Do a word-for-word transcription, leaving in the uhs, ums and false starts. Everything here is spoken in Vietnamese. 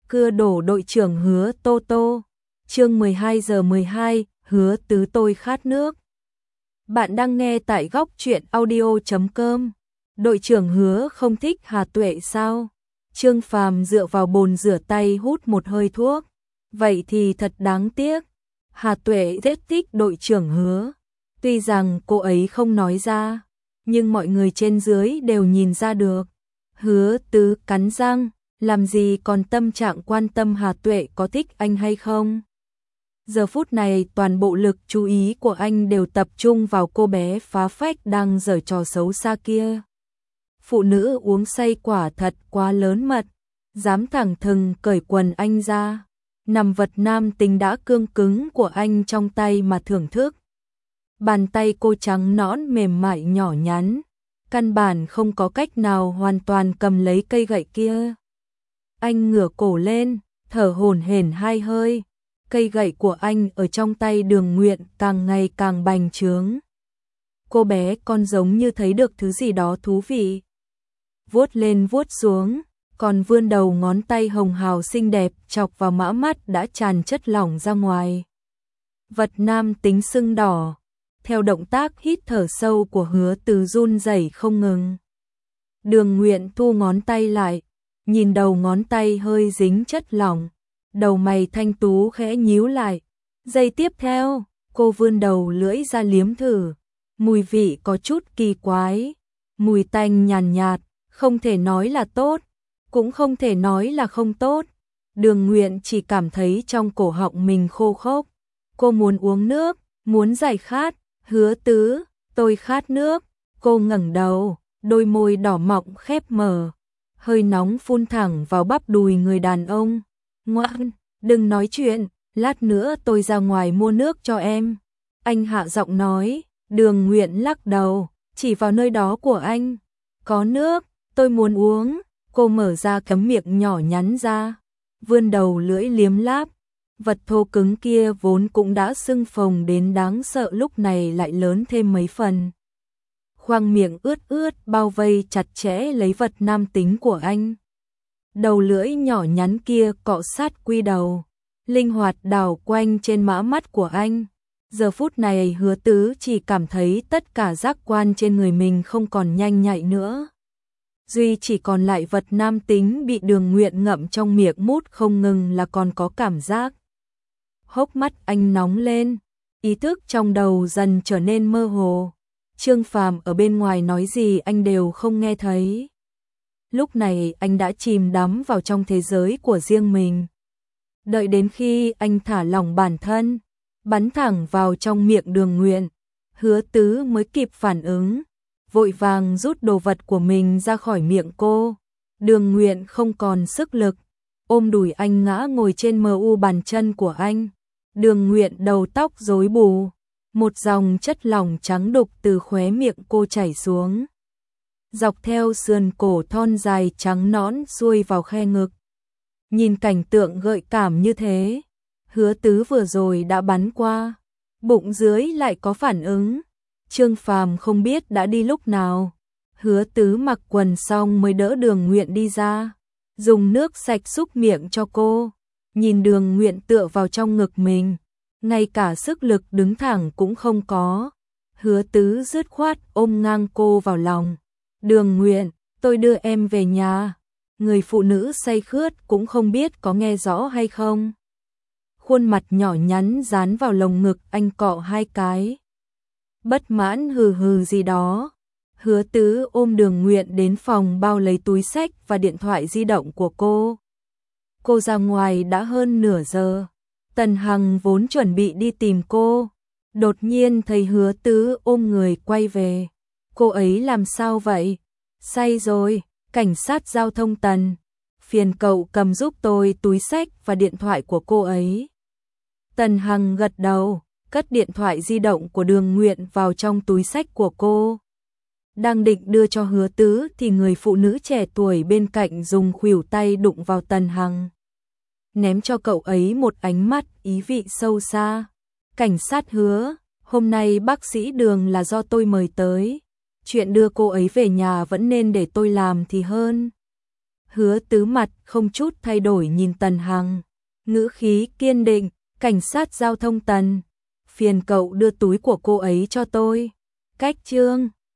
Cưa đổ đội trưởng Hứa Tô Tô. Chương mười hai giờ mười hai, Hứa Tứ tôi khát nước. Bạn đang nghe tại góc truyện audio chấm com. Đội trưởng Hứa không thích Hà Tuệ sao? Trương Phàm dựa vào bồn rửa tay hút một hơi thuốc. Vậy thì thật đáng tiếc. Hà Tuệ rất thích đội trưởng Hứa. Tuy rằng cô ấy không nói ra, nhưng mọi người trên dưới đều nhìn ra được. Hứa Tứ cắn răng, làm gì còn tâm trạng quan tâm Hà Tuệ có thích anh hay không. Giờ phút này toàn bộ lực chú ý của anh đều tập trung vào cô bé phá phách đang giở trò xấu xa kia. Phụ nữ uống say quả thật quá lớn mật, dám thẳng thừng cởi quần anh ra, nằm vật nam tính đã cương cứng của anh trong tay mà thưởng thức. Bàn tay cô trắng nõn mềm mại nhỏ nhắn, căn bản không có cách nào hoàn toàn cầm lấy cây gậy kia. Anh ngửa cổ lên, thở hổn hển hai hơi. Cây gậy của anh ở trong tay Đường Nguyện càng ngày càng bành trướng. Cô bé con giống như thấy được thứ gì đó thú vị. Vuốt lên vuốt xuống, còn vươn đầu ngón tay hồng hào xinh đẹp chọc vào mã mắt đã tràn chất lỏng ra ngoài. Vật nam tính sưng đỏ, theo động tác hít thở sâu của Hứa Từ run rẩy không ngừng. Đường Nguyện thu ngón tay lại, nhìn đầu ngón tay hơi dính chất lỏng. Đầu mày thanh tú khẽ nhíu lại. Giây tiếp theo, cô vươn đầu lưỡi ra liếm thử. Mùi vị có chút kỳ quái. Mùi tanh nhàn nhạt, không thể nói là tốt, cũng không thể nói là không tốt. Đường Nguyện chỉ cảm thấy trong cổ họng mình khô khốc. Cô muốn uống nước, muốn giải khát. Hứa Tứ, tôi khát nước. Cô ngẩng đầu, đôi môi đỏ mọng khép mở. Hơi nóng phun thẳng vào bắp đùi người đàn ông. Ngoan, đừng nói chuyện, lát nữa tôi ra ngoài mua nước cho em. Anh hạ giọng nói. Đường Nguyện lắc đầu, chỉ vào nơi đó của anh. Có nước, tôi muốn uống. Cô mở ra cấm miệng nhỏ nhắn ra, vươn đầu lưỡi liếm láp. Vật thô cứng kia vốn cũng đã sưng phồng đến đáng sợ lúc này lại lớn thêm mấy phần. Khoang miệng ướt ướt bao vây chặt chẽ lấy vật nam tính của anh. Đầu lưỡi nhỏ nhắn kia cọ sát quy đầu, linh hoạt đảo quanh trên mã mắt của anh. Giờ phút này Hứa Tứ chỉ cảm thấy tất cả giác quan trên người mình không còn nhanh nhạy nữa. Duy chỉ còn lại vật nam tính bị Đường Nguyện ngậm trong miệng mút không ngừng là còn có cảm giác. Hốc mắt anh nóng lên, ý thức trong đầu dần trở nên mơ hồ. Trương Phàm ở bên ngoài nói gì anh đều không nghe thấy. Lúc này anh đã chìm đắm vào trong thế giới của riêng mình. Đợi đến khi anh thả lỏng bản thân, bắn thẳng vào trong miệng Đường Nguyện, Hứa Tứ mới kịp phản ứng, vội vàng rút đồ vật của mình ra khỏi miệng cô. Đường Nguyện không còn sức lực, ôm đùi anh ngã ngồi trên mờ u bàn chân của anh. Đường Nguyện đầu tóc rối bù, một dòng chất lỏng trắng đục từ khóe miệng cô chảy xuống, dọc theo sườn cổ thon dài trắng nõn xuôi vào khe ngực. Nhìn cảnh tượng gợi cảm như thế, Hứa Tứ vừa rồi đã bắn qua, bụng dưới lại có phản ứng. Trương Phàm không biết đã đi lúc nào. Hứa Tứ mặc quần xong mới đỡ Đường Nguyện đi ra, dùng nước sạch súc miệng cho cô. Nhìn Đường Nguyện tựa vào trong ngực mình, ngay cả sức lực đứng thẳng cũng không có. Hứa Tứ dứt khoát ôm ngang cô vào lòng. Đường Nguyện, tôi đưa em về nhà. Người phụ nữ say khướt cũng không biết có nghe rõ hay không. Khuôn mặt nhỏ nhắn dán vào lồng ngực anh cọ hai cái. Bất mãn hừ hừ gì đó. Hứa Tứ ôm Đường Nguyện đến phòng bao lấy túi xách và điện thoại di động của cô. Cô ra ngoài đã hơn nửa giờ. Tần Hằng vốn chuẩn bị đi tìm cô, đột nhiên thấy Hứa Tứ ôm người quay về. Cô ấy làm sao vậy? Say rồi. Cảnh sát giao thông Tần, phiền cậu cầm giúp tôi túi xách và điện thoại của cô ấy. Tần Hằng gật đầu, cất điện thoại di động của Đường Nguyện vào trong túi xách của cô. Đang định đưa cho Hứa Tứ thì người phụ nữ trẻ tuổi bên cạnh dùng khuỷu tay đụng vào Tần Hằng, ném cho cậu ấy một ánh mắt ý vị sâu xa. Cảnh sát Hứa, hôm nay bác sĩ Đường là do tôi mời tới. Chuyện đưa cô ấy về nhà vẫn nên để tôi làm thì hơn. Hứa Tứ mặt không chút thay đổi nhìn Tần Hằng, ngữ khí kiên định, cảnh sát giao thông Tần, phiền cậu đưa túi của cô ấy cho tôi. Cách Trương